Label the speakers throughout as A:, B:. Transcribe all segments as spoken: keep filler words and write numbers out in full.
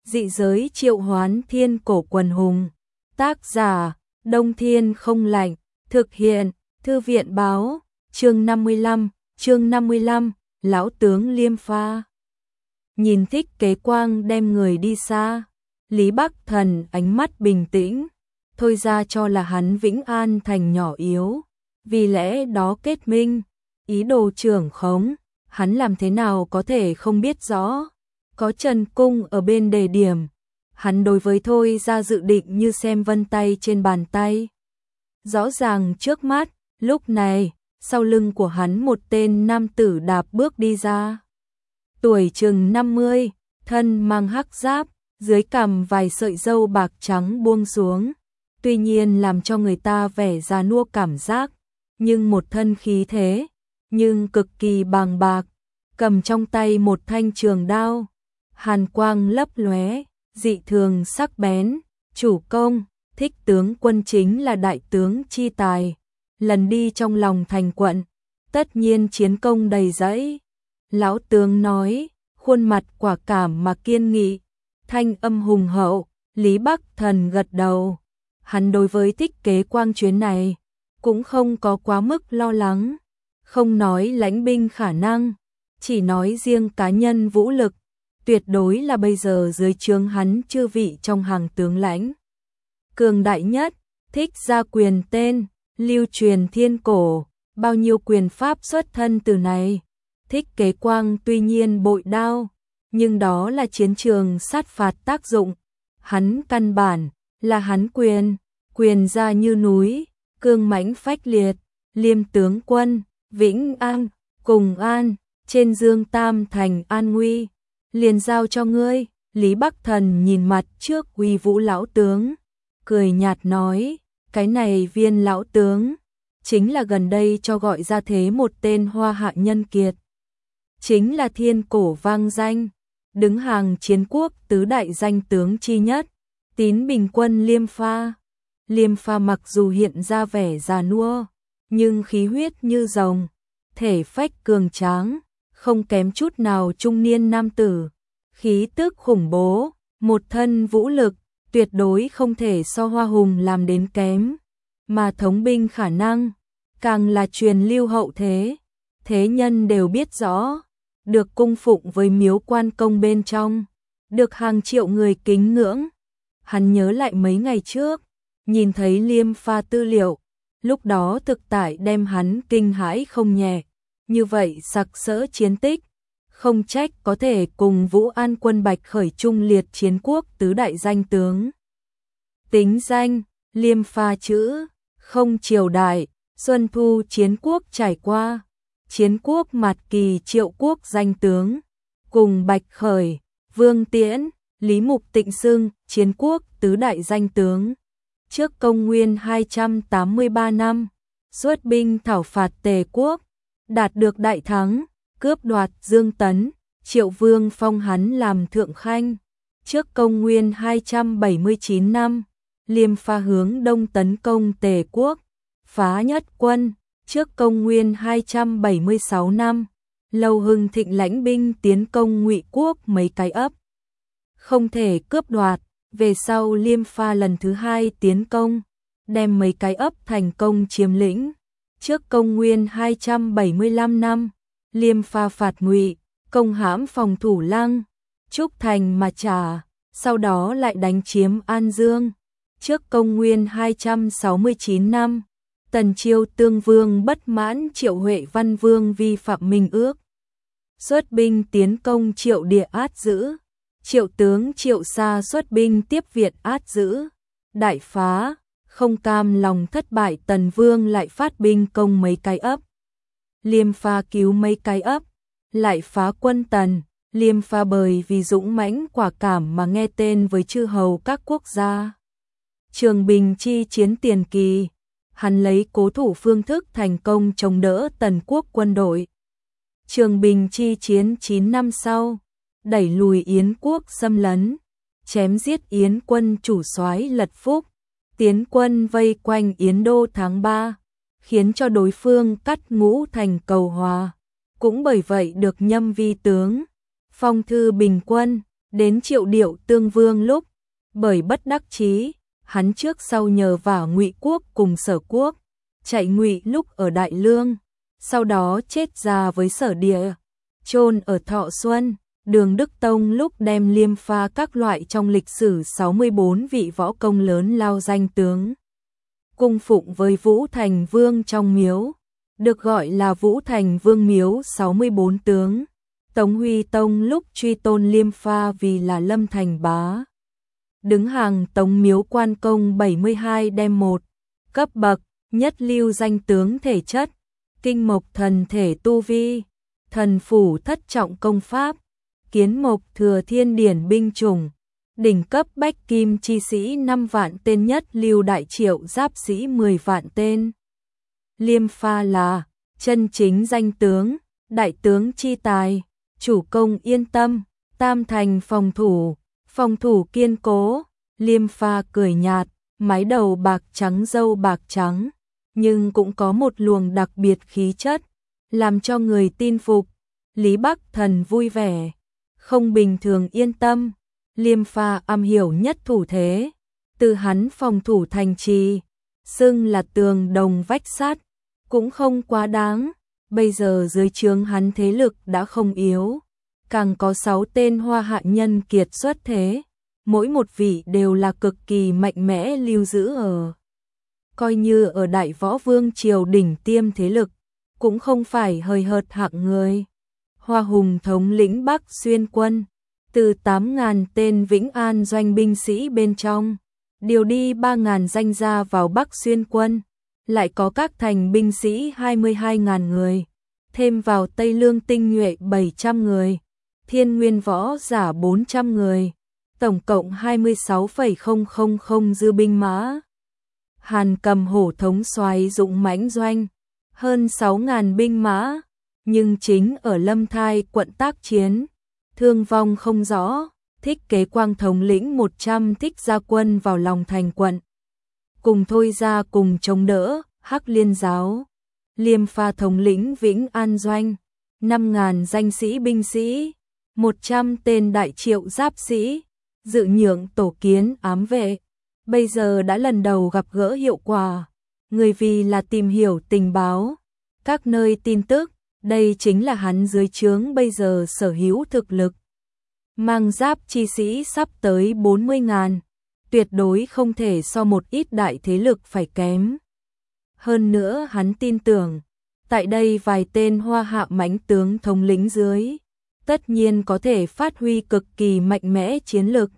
A: Dị giới triệu hoán thiên cổ quần hùng. Tác giả, Đông Thiên không lạnh. Thực hiện, Thư viện báo. Chương năm mươi lăm, chương năm mươi lăm, lão tướng Liêm Pha. Nhìn Thích Kế Quang đem người đi xa, Lý Bắc Thần ánh mắt bình tĩnh, thôi ra cho là hắn Vĩnh An thành nhỏ yếu, vì lẽ đó kết minh, ý đồ trưởng khống, hắn làm thế nào có thể không biết rõ. Có Trần Cung ở bên đề điểm, hắn đối với thôi ra dự định như xem vân tay trên bàn tay. Rõ ràng trước mắt, lúc này, sau lưng của hắn một tên nam tử đạp bước đi ra. Tuổi chừng năm mươi, thân mang hắc giáp, dưới cằm vài sợi râu bạc trắng buông xuống. Tuy nhiên làm cho người ta vẻ già nua cảm giác, nhưng một thân khí thế, nhưng cực kỳ bàng bạc, cầm trong tay một thanh trường đao. Hàn quang lấp lóe, dị thường sắc bén, chủ công, Thích tướng quân chính là đại tướng chi tài. Lần đi trong lòng thành quận, tất nhiên chiến công đầy dẫy. Lão tướng nói, khuôn mặt quả cảm mà kiên nghị, thanh âm hùng hậu. Lý Bắc Thần gật đầu. Hắn đối với Thích Kế Quang chuyến này cũng không có quá mức lo lắng, không nói lãnh binh khả năng, chỉ nói riêng cá nhân vũ lực, tuyệt đối là bây giờ dưới trướng hắn chư vị trong hàng tướng lãnh cường đại nhất. Thích gia quyền tên lưu truyền thiên cổ, bao nhiêu quyền pháp xuất thân từ này. Thích Kế Quang tuy nhiên bội đao, nhưng đó là chiến trường sát phạt tác dụng. Hắn căn bản là hắn quyền, quyền ra như núi, cương mãnh phách liệt. Liêm tướng quân, Vĩnh An, cùng an, trên Dương Tam thành an nguy, liền giao cho ngươi. Lý Bắc Thần nhìn mặt trước uy vũ lão tướng, cười nhạt nói, cái này Viên lão tướng chính là gần đây cho gọi ra thế một tên hoa hạ nhân kiệt, chính là thiên cổ vang danh, đứng hàng chiến quốc tứ đại danh tướng chi nhất, Tín Bình quân Liêm Pha. Liêm Pha mặc dù hiện ra vẻ già nua, nhưng khí huyết như rồng, thể phách cường tráng, không kém chút nào trung niên nam tử, khí tức khủng bố, một thân vũ lực, tuyệt đối không thể so Hoa Hùng làm đến kém, mà thống binh khả năng, càng là truyền lưu hậu thế, thế nhân đều biết rõ, được cung phụng với miếu quan công bên trong, được hàng triệu người kính ngưỡng. Hắn nhớ lại mấy ngày trước, nhìn thấy Liêm Pha tư liệu, lúc đó thực tại đem hắn kinh hãi không nhẹ, như vậy sặc sỡ chiến tích, không trách có thể cùng Vũ An quân Bạch khởi trung liệt chiến quốc tứ đại danh tướng. Tính danh, Liêm Pha chữ, không triều đại, xuân thu chiến quốc trải qua, chiến quốc mạt kỳ triệu quốc danh tướng, cùng Bạch khởi, Vương Tiễn, Lý Mục Tịnh xưng chiến quốc tứ đại danh tướng. Trước công nguyên hai trăm tám mươi ba năm, xuất binh thảo phạt Tề quốc, đạt được đại thắng, cướp đoạt Dương Tấn, Triệu Vương phong hắn làm thượng khanh. Trước công nguyên hai trăm bảy mươi chín năm, Liêm Pha hướng đông tấn công Tề quốc, phá Nhất quân. Trước công nguyên hai trăm bảy mươi sáu năm, Lâu Hưng Thịnh lãnh binh tiến công Ngụy quốc mấy cái ấp, không thể cướp đoạt. Về sau Liêm Pha lần thứ hai tiến công, đem mấy cái ấp thành công chiếm lĩnh. Trước công nguyên hai trăm bảy mươi lăm năm, Liêm Pha phạt Ngụy, công hãm phòng thủ Lăng, Trúc Thành mà trả, sau đó lại đánh chiếm An Dương. Trước công nguyên hai trăm sáu mươi chín năm, Tần Chiêu Tương Vương bất mãn Triệu Huệ Văn Vương vi phạm minh ước, xuất binh tiến công Triệu Địa át giữ. Triệu tướng Triệu Sa xuất binh tiếp viện át giữ, đại phá, không cam lòng thất bại Tần Vương lại phát binh công mấy cái ấp. Liêm Pha cứu mấy cái ấp, lại phá quân Tần. Liêm Pha bởi vì dũng mãnh quả cảm mà nghe tên với chư hầu các quốc gia. Trường Bình chi chiến tiền kỳ, hắn lấy cố thủ phương thức thành công chống đỡ Tần quốc quân đội. Trường Bình chi chiến chín năm sau, đẩy lùi Yến quốc xâm lấn, chém giết Yến quân chủ soái Lật Phúc, tiến quân vây quanh Yến đô tháng ba, khiến cho đối phương cắt ngũ thành cầu hòa, cũng bởi vậy được nhâm vi tướng, phong thư bình quân. Đến Triệu Điệu Tương Vương lúc, bởi bất đắc chí, hắn trước sau nhờ vả Ngụy Quốc cùng Sở Quốc, chạy Ngụy lúc ở Đại Lương, sau đó chết già với Sở Địa, chôn ở Thọ Xuân. Đường Đức Tông lúc đem liêm pha các loại trong lịch sử sáu mươi bốn vị võ công lớn lao danh tướng, cung phụng với Vũ Thành Vương trong miếu, được gọi là Vũ Thành Vương miếu sáu mươi bốn tướng. Tống Huy Tông lúc truy tôn liêm pha vì là Lâm Thành Bá, đứng hàng Tống miếu quan công bảy mươi hai đem một, cấp bậc, nhất lưu danh tướng thể chất, kinh mộc thần thể tu vi, thần phủ thất trọng công pháp, kiến mộc thừa thiên điển binh chủng, đỉnh cấp bách kim chi sĩ năm vạn tên, nhất lưu đại triệu giáp sĩ mười vạn tên. Liêm pha là chân chính danh tướng, đại tướng chi tài, chủ công yên tâm, tam thành phòng thủ, phòng thủ kiên cố. Liêm pha cười nhạt, mái đầu bạc trắng, râu bạc trắng, nhưng cũng có một luồng đặc biệt khí chất, làm cho người tin phục. Lý Bắc Thần vui vẻ, không bình thường yên tâm. Liêm pha am hiểu nhất thủ thế, từ hắn phòng thủ thành trì, xưng là tường đồng vách sắt, cũng không quá đáng. Bây giờ dưới trướng hắn thế lực đã không yếu, càng có sáu tên hoa hạ nhân kiệt xuất thế, mỗi một vị đều là cực kỳ mạnh mẽ lưu giữ ở. Coi như ở Đại Võ Vương triều đỉnh tiêm thế lực, cũng không phải hời hợt hạng người. Hoa Hùng thống lĩnh Bắc Xuyên quân, từ tám nghìn tên Vĩnh An doanh binh sĩ bên trong, điều đi ba nghìn danh gia vào Bắc Xuyên quân, lại có các thành binh sĩ hai mươi hai nghìn người, thêm vào Tây Lương tinh nhuệ bảy trăm người, Thiên Nguyên võ giả bốn trăm người, tổng cộng hai mươi sáu phẩy không không không dư binh mã. Hàn Cầm Hổ thống soái dũng mãnh doanh, hơn sáu nghìn binh mã, nhưng chính ở Lâm Thai quận tác chiến, thương vong không rõ. Thích Kế Quang thống lĩnh một trăm thích gia quân vào lòng thành quận, cùng Thôi Gia cùng chống đỡ. Hắc Liên giáo, Liêm pha thống lĩnh Vĩnh An doanh, năm nghìn danh sĩ binh sĩ, một trăm tên đại triệu giáp sĩ, dự nhượng tổ kiến ám vệ. Bây giờ đã lần đầu gặp gỡ hiệu quả, người vì là tìm hiểu tình báo, các nơi tin tức, đây chính là hắn dưới trướng bây giờ sở hữu thực lực. Mang giáp chi sĩ sắp tới bốn mươi nghìn, tuyệt đối không thể so một ít đại thế lực phải kém. Hơn nữa hắn tin tưởng, tại đây vài tên hoa hạ mãnh tướng thống lĩnh dưới, tất nhiên có thể phát huy cực kỳ mạnh mẽ chiến lực.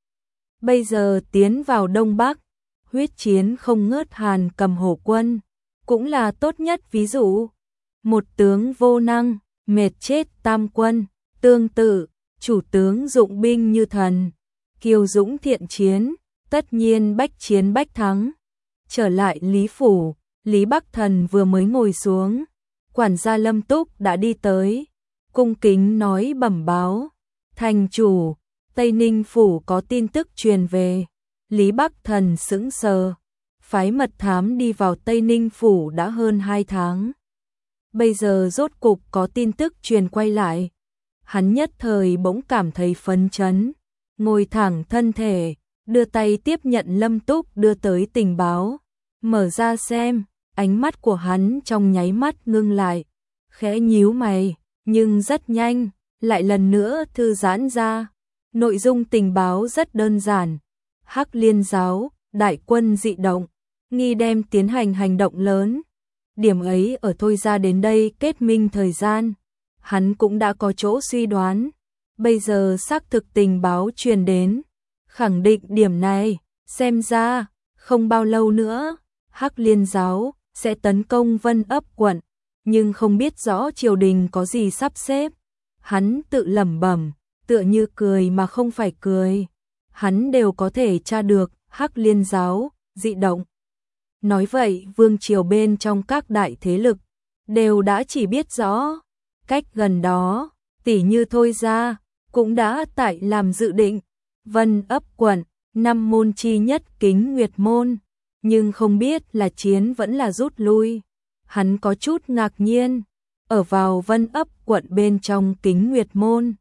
A: Bây giờ tiến vào Đông Bắc, huyết chiến không ngớt. Hàn Cầm Hổ quân, cũng là tốt nhất ví dụ. Một tướng vô năng, mệt chết tam quân, tương tự, chủ tướng dụng binh như thần, kiêu dũng thiện chiến, tất nhiên bách chiến bách thắng. Trở lại Lý Phủ, Lý Bắc Thần vừa mới ngồi xuống, quản gia Lâm Túc đã đi tới, cung kính nói bẩm báo, thành chủ, Tây Ninh Phủ có tin tức truyền về. Lý Bắc Thần sững sờ, phái mật thám đi vào Tây Ninh Phủ đã hơn hai tháng. Bây giờ rốt cục có tin tức truyền quay lại. Hắn nhất thời bỗng cảm thấy phấn chấn, ngồi thẳng thân thể, đưa tay tiếp nhận Lâm Túc đưa tới tình báo, mở ra xem. Ánh mắt của hắn trong nháy mắt ngưng lại, khẽ nhíu mày, nhưng rất nhanh, lại lần nữa thư giãn ra. Nội dung tình báo rất đơn giản. Hắc Liên giáo, đại quân dị động, nghi đem tiến hành hành động lớn. Điểm ấy ở Thôi Gia đến đây kết minh thời gian, hắn cũng đã có chỗ suy đoán. Bây giờ xác thực tình báo truyền đến, khẳng định điểm này, xem ra, không bao lâu nữa, Hắc Liên giáo sẽ tấn công Vân Ấp quận, nhưng không biết rõ triều đình có gì sắp xếp. Hắn tự lẩm bẩm, tựa như cười mà không phải cười. Hắn đều có thể tra được Hắc Liên giáo dị động. Nói vậy, vương triều bên trong các đại thế lực đều đã chỉ biết rõ. Cách gần đó, tỷ như Thôi Gia cũng đã tại làm dự định. Vân Ấp quận, năm môn chi nhất Kính Nguyệt môn, nhưng không biết là chiến vẫn là rút lui. Hắn có chút ngạc nhiên, ở vào Vân Ấp quận bên trong Kính Nguyệt môn,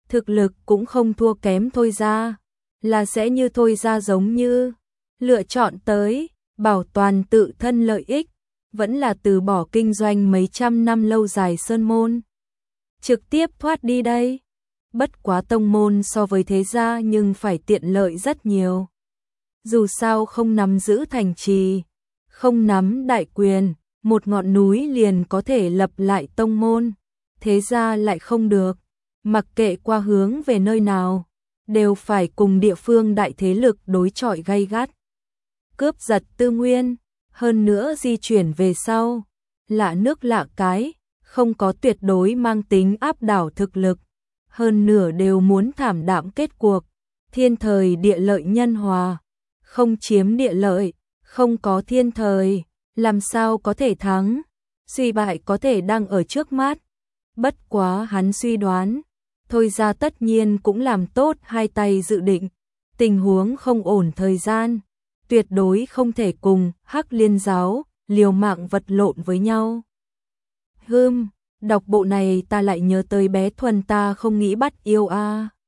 A: thực lực cũng không thua kém Thôi Gia, là sẽ như Thôi Gia giống như lựa chọn tới bảo toàn tự thân lợi ích, vẫn là từ bỏ kinh doanh mấy trăm năm lâu dài sơn môn, trực tiếp thoát đi đây. Bất quá tông môn so với thế gia nhưng phải tiện lợi rất nhiều. Dù sao không nắm giữ thành trì, không nắm đại quyền, một ngọn núi liền có thể lập lại tông môn, thế gia lại không được, mặc kệ qua hướng về nơi nào, đều phải cùng địa phương đại thế lực đối chọi gay gắt. Cướp giật tư nguyên, hơn nữa di chuyển về sau, lạ nước lạ cái, không có tuyệt đối mang tính áp đảo thực lực, hơn nửa đều muốn thảm đạm kết cuộc, thiên thời địa lợi nhân hòa, không chiếm địa lợi, không có thiên thời, làm sao có thể thắng, suy bại có thể đang ở trước mắt. Bất quá hắn suy đoán, Thôi Gia tất nhiên cũng làm tốt hai tay dự định, tình huống không ổn thời gian, tuyệt đối không thể cùng Hắc Liên giáo liều mạng vật lộn với nhau. Hừm, đọc bộ này ta lại nhớ tới bé Thuần ta không nghĩ bắt yêu a. À.